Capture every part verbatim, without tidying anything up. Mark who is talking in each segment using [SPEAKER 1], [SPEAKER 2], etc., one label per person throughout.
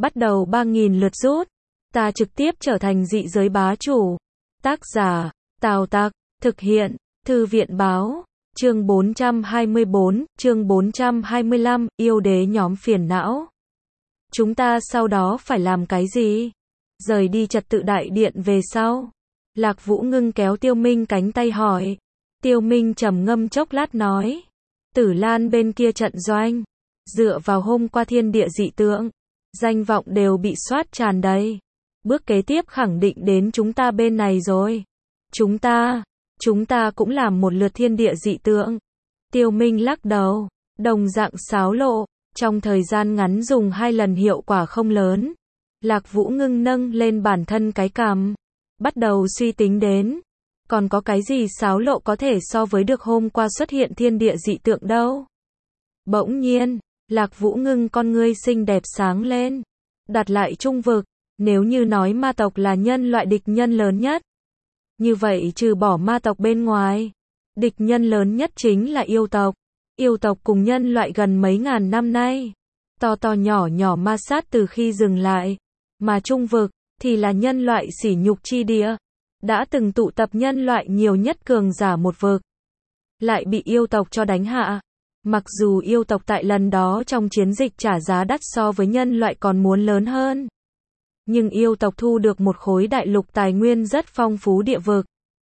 [SPEAKER 1] Bắt đầu ba nghìn lượt rút. Ta trực tiếp trở thành dị giới bá chủ. Tác giả, Tào Tặc, thực hiện, Thư viện báo. Chương bốn trăm hai mươi bốn, chương bốn trăm hai mươi lăm, yêu đế nhóm phiền não. Chúng ta sau đó phải làm cái gì? Rời đi trật tự đại điện về sau. Lạc Vũ Ngưng kéo Tiêu Minh cánh tay hỏi. Tiêu Minh trầm ngâm chốc lát nói. Tử Lan bên kia trận doanh. Dựa vào hôm qua thiên địa dị tượng. Danh vọng đều bị soát tràn đầy. Bước kế tiếp khẳng định đến chúng ta bên này rồi. Chúng ta, chúng ta cũng làm một lượt thiên địa dị tượng. Tiêu Minh lắc đầu. Đồng dạng xáo lộ. Trong thời gian ngắn dùng hai lần hiệu quả không lớn. Lạc Vũ Ngưng nâng lên bản thân cái cằm. Bắt đầu suy tính đến. Còn có cái gì xáo lộ có thể so với được hôm qua xuất hiện thiên địa dị tượng đâu. Bỗng nhiên, Lạc Vũ Ngưng con ngươi xinh đẹp sáng lên. Đặt lại trung vực. Nếu như nói ma tộc là nhân loại địch nhân lớn nhất. Như vậy trừ bỏ ma tộc bên ngoài. Địch nhân lớn nhất chính là yêu tộc. Yêu tộc cùng nhân loại gần mấy ngàn năm nay. To to nhỏ nhỏ ma sát từ khi dừng lại. Mà trung vực, thì là nhân loại sỉ nhục chi địa. Đã từng tụ tập nhân loại nhiều nhất cường giả một vực. Lại bị yêu tộc cho đánh hạ. Mặc dù yêu tộc tại lần đó trong chiến dịch trả giá đắt so với nhân loại còn muốn lớn hơn. Nhưng yêu tộc thu được một khối đại lục tài nguyên rất phong phú địa vực.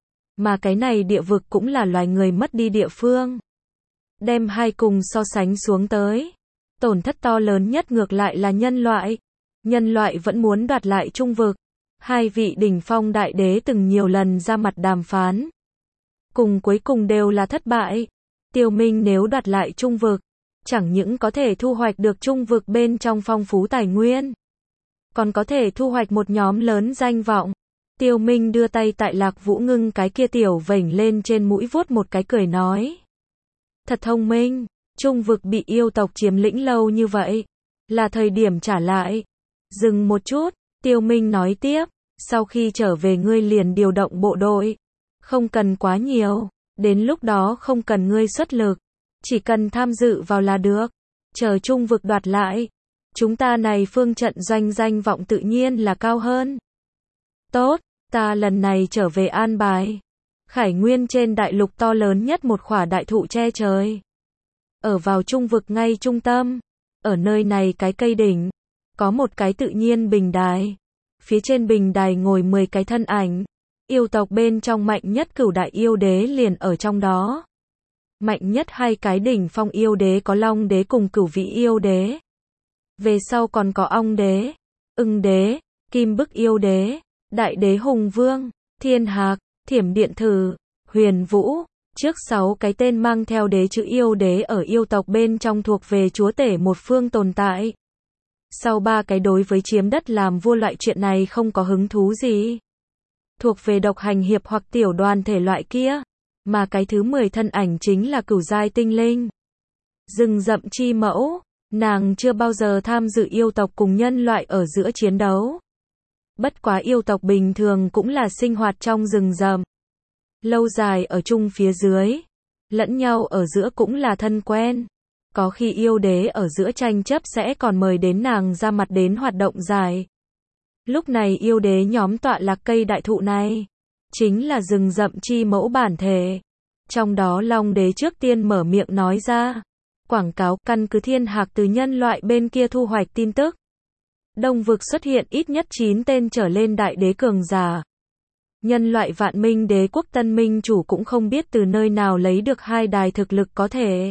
[SPEAKER 1] Mà cái này địa vực cũng là loài người mất đi địa phương. Đem hai cùng so sánh xuống tới. Tổn thất to lớn nhất ngược lại là nhân loại. Nhân loại vẫn muốn đoạt lại trung vực. Hai vị đỉnh phong đại đế từng nhiều lần ra mặt đàm phán. Cùng cuối cùng đều là thất bại. Tiêu Minh nếu đoạt lại trung vực. Chẳng những có thể thu hoạch được trung vực bên trong phong phú tài nguyên. Còn có thể thu hoạch một nhóm lớn danh vọng. Tiêu Minh đưa tay tại Lạc Vũ Ngưng cái kia tiểu vểnh lên trên mũi vuốt một cái cười nói. Thật thông minh, trung vực bị yêu tộc chiếm lĩnh lâu như vậy. Là thời điểm trả lại. Dừng một chút, Tiêu Minh nói tiếp. Sau khi trở về ngươi liền điều động bộ đội. Không cần quá nhiều. Đến lúc đó không cần ngươi xuất lực. Chỉ cần tham dự vào là được. Chờ trung vực đoạt lại. Chúng ta này phương trận doanh danh vọng tự nhiên là cao hơn. Tốt, ta lần này trở về an bài. Khải Nguyên trên đại lục to lớn nhất một khỏa đại thụ che trời. Ở vào trung vực ngay trung tâm. Ở nơi này cái cây đỉnh. Có một cái tự nhiên bình đài. Phía trên bình đài ngồi mười cái thân ảnh. Yêu tộc bên trong mạnh nhất cửu đại yêu đế liền ở trong đó. Mạnh nhất hai cái đỉnh phong yêu đế có Long đế cùng Cửu Vĩ yêu đế. Về sau còn có Ong đế, Ưng đế, Kim Bức yêu đế, Đại đế Hùng Vương, Thiên Hạc, Thiểm Điện Thử, Huyền Vũ. Trước sáu cái tên mang theo đế chữ yêu đế ở yêu tộc bên trong thuộc về chúa tể một phương tồn tại. Sau ba cái đối với chiếm đất làm vua loại chuyện này không có hứng thú gì. Thuộc về độc hành hiệp hoặc tiểu đoàn thể loại kia. Mà cái thứ mười thân ảnh chính là cửu giai tinh linh. Rừng rậm chi mẫu. Nàng chưa bao giờ tham dự yêu tộc cùng nhân loại ở giữa chiến đấu. Bất quá yêu tộc bình thường cũng là sinh hoạt trong rừng rậm. Lâu dài ở chung phía dưới. Lẫn nhau ở giữa cũng là thân quen. Có khi yêu đế ở giữa tranh chấp sẽ còn mời đến nàng ra mặt đến hoạt động dài. Lúc này yêu đế nhóm tọa lạc cây đại thụ này. Chính là rừng rậm chi mẫu bản thể. Trong đó Long đế trước tiên mở miệng nói ra. Quảng cáo căn cứ Thiên Hạc từ nhân loại bên kia thu hoạch tin tức. Đông vực xuất hiện ít nhất chín tên trở lên đại đế cường giả. Nhân loại Vạn Minh đế quốc Tân Minh chủ cũng không biết từ nơi nào lấy được hai đài thực lực có thể.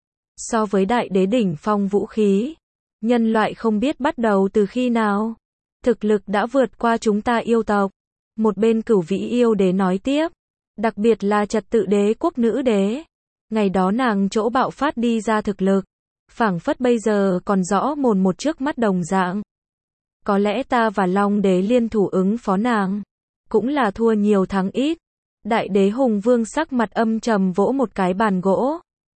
[SPEAKER 1] So với đại đế đỉnh phong vũ khí. Nhân loại không biết bắt đầu từ khi nào. Thực lực đã vượt qua chúng ta yêu tộc. Một bên Cửu Vĩ yêu đế nói tiếp. Đặc biệt là trật tự đế quốc nữ đế. Ngày đó nàng chỗ bạo phát đi ra thực lực. Phảng phất bây giờ còn rõ mồn một trước mắt đồng dạng. Có lẽ ta và Long đế liên thủ ứng phó nàng. Cũng là thua nhiều thắng ít. Đại đế Hùng Vương sắc mặt âm trầm vỗ một cái bàn gỗ.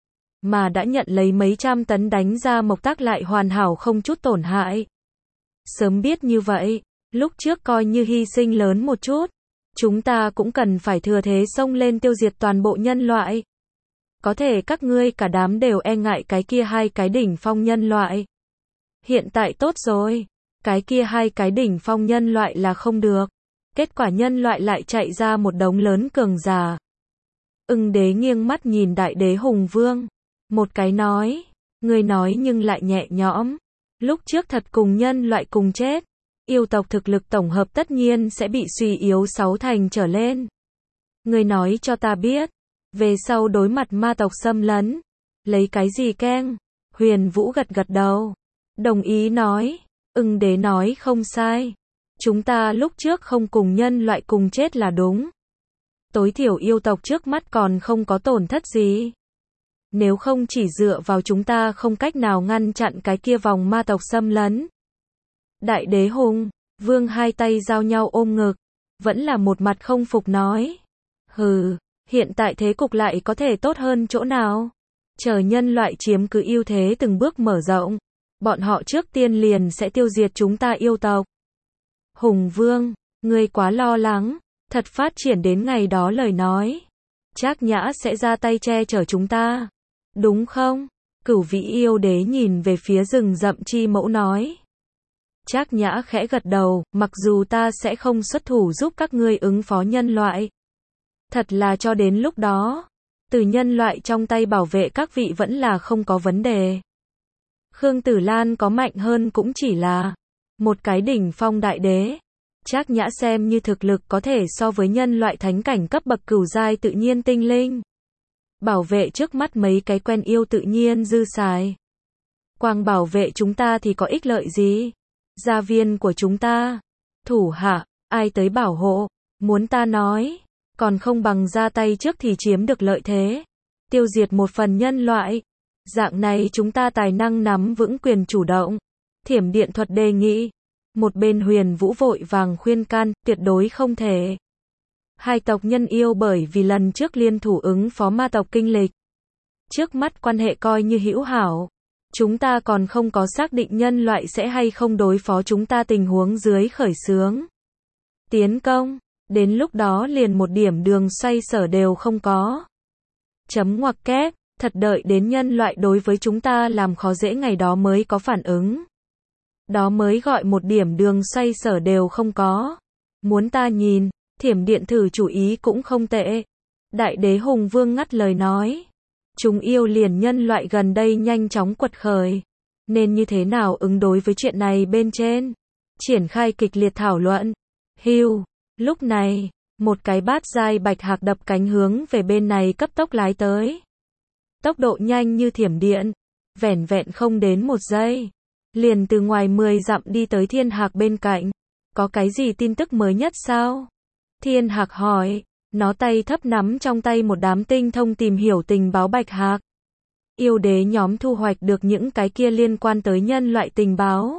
[SPEAKER 1] Mà đã nhận lấy mấy trăm tấn đánh ra mộc tác lại hoàn hảo không chút tổn hại. Sớm biết như vậy. Lúc trước coi như hy sinh lớn một chút. Chúng ta cũng cần phải thừa thế xông lên tiêu diệt toàn bộ nhân loại. Có thể các ngươi cả đám đều e ngại cái kia hai cái đỉnh phong nhân loại. Hiện tại tốt rồi. Cái kia hai cái đỉnh phong nhân loại là không được. Kết quả nhân loại lại chạy ra một đống lớn cường giả. Ưng đế nghiêng mắt nhìn đại đế Hùng Vương. Một cái nói, người nói nhưng lại nhẹ nhõm. Lúc trước thật cùng nhân loại cùng chết. Yêu tộc thực lực tổng hợp tất nhiên sẽ bị suy yếu sáu thành trở lên. Người nói cho ta biết. Về sau đối mặt ma tộc xâm lấn. Lấy cái gì keng? Huyền Vũ gật gật đầu. Đồng ý nói. Ưng đế nói không sai. Chúng ta lúc trước không cùng nhân loại cùng chết là đúng. Tối thiểu yêu tộc trước mắt còn không có tổn thất gì. Nếu không chỉ dựa vào chúng ta không cách nào ngăn chặn cái kia vòng ma tộc xâm lấn. Đại đế Hùng Vương hai tay giao nhau ôm ngực. Vẫn là một mặt không phục nói. Hừ, hiện tại thế cục lại có thể tốt hơn chỗ nào? Chờ nhân loại chiếm cứ ưu thế từng bước mở rộng. Bọn họ trước tiên liền sẽ tiêu diệt chúng ta yêu tộc. Hùng Vương, ngươi quá lo lắng. Thật phát triển đến ngày đó lời nói. Trác Nhã sẽ ra tay che chở chúng ta. Đúng không? Cửu Vĩ yêu đế nhìn về phía rừng rậm chi mẫu nói. Trác Nhã khẽ gật đầu, mặc dù ta sẽ không xuất thủ giúp các ngươi ứng phó nhân loại. Thật là cho đến lúc đó, từ nhân loại trong tay bảo vệ các vị vẫn là không có vấn đề. Khương Tử Lan có mạnh hơn cũng chỉ là một cái đỉnh phong đại đế. Trác Nhã xem như thực lực có thể so với nhân loại thánh cảnh cấp bậc cửu giai tự nhiên tinh linh. Bảo vệ trước mắt mấy cái quen yêu tự nhiên dư xài. Quang bảo vệ chúng ta thì có ích lợi gì? Gia viên của chúng ta, thủ hạ, ai tới bảo hộ? Muốn ta nói, còn không bằng ra tay trước thì chiếm được lợi thế. Tiêu diệt một phần nhân loại. Dạng này chúng ta tài năng nắm vững quyền chủ động. Thiểm Điện Thuật đề nghị. Một bên Huyền Vũ vội vàng khuyên can, tuyệt đối không thể. Hai tộc nhân yêu bởi vì lần trước liên thủ ứng phó ma tộc kinh lịch. Trước mắt quan hệ coi như hữu hảo. Chúng ta còn không có xác định nhân loại sẽ hay không đối phó chúng ta tình huống dưới khởi xướng. Tiến công, đến lúc đó liền một điểm đường xoay sở đều không có. Chấm ngoặc kép, thật đợi đến nhân loại đối với chúng ta làm khó dễ ngày đó mới có phản ứng. Đó mới gọi một điểm đường xoay sở đều không có. Muốn ta nhìn, Thiểm Điện thử chủ ý cũng không tệ. Đại đế Hùng Vương ngắt lời nói. Chúng yêu liền nhân loại gần đây nhanh chóng quật khởi. Nên như thế nào ứng đối với chuyện này bên trên? Triển khai kịch liệt thảo luận. Hưu, lúc này, một cái bát giai bạch hạc đập cánh hướng về bên này cấp tốc lái tới. Tốc độ nhanh như thiểm điện. Vẻn vẹn không đến một giây. Liền từ ngoài mười dặm đi tới Thiên Hạc bên cạnh. Có cái gì tin tức mới nhất sao? Thiên Hạc hỏi. Nó tay thấp nắm trong tay một đám tinh thông tìm hiểu tình báo bạch hạc. Yêu đế nhóm thu hoạch được những cái kia liên quan tới nhân loại tình báo.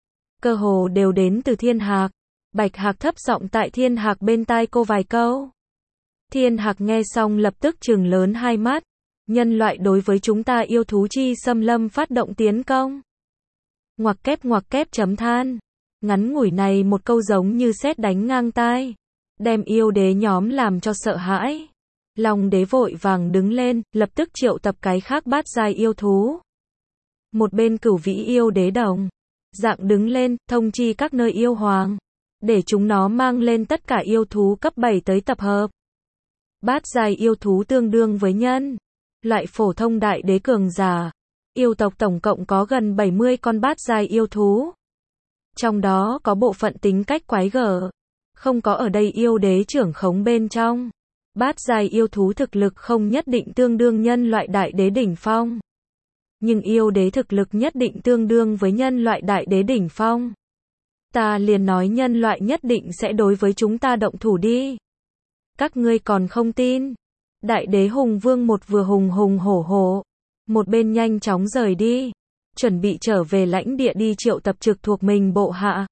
[SPEAKER 1] Cơ hồ đều đến từ Thiên Hạc. Bạch hạc thấp giọng tại Thiên Hạc bên tai cô vài câu. Thiên Hạc nghe xong lập tức trừng lớn hai mắt. Nhân loại đối với chúng ta yêu thú chi xâm lâm phát động tiến công. Ngoặc kép ngoặc kép chấm than. Ngắn ngủi này một câu giống như sét đánh ngang tai. Đem yêu đế nhóm làm cho sợ hãi. Long đế vội vàng đứng lên, lập tức triệu tập cái khác bát giai yêu thú. Một bên Cửu Vĩ yêu đế đồng dạng đứng lên, thông chi các nơi yêu hoàng. Để chúng nó mang lên tất cả yêu thú cấp bảy tới tập hợp. Bát giai yêu thú tương đương với nhân loại phổ thông đại đế cường giả. Yêu tộc tổng cộng có gần bảy mươi con bát giai yêu thú. Trong đó có bộ phận tính cách quái gở. Không có ở đây yêu đế trưởng khống bên trong. Bát giai yêu thú thực lực không nhất định tương đương nhân loại đại đế đỉnh phong. Nhưng yêu đế thực lực nhất định tương đương với nhân loại đại đế đỉnh phong. Ta liền nói nhân loại nhất định sẽ đối với chúng ta động thủ đi. Các ngươi còn không tin. Đại đế Hùng Vương một vừa hùng hùng hổ hổ. Một bên nhanh chóng rời đi. Chuẩn bị trở về lãnh địa đi triệu tập trực thuộc mình bộ hạ.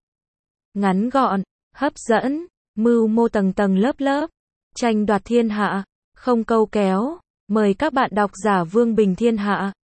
[SPEAKER 1] Ngắn gọn, hấp dẫn, mưu mô tầng tầng lớp lớp. Tranh đoạt thiên hạ, không câu kéo. Mời các bạn đọc giả Vương Bình Thiên Hạ.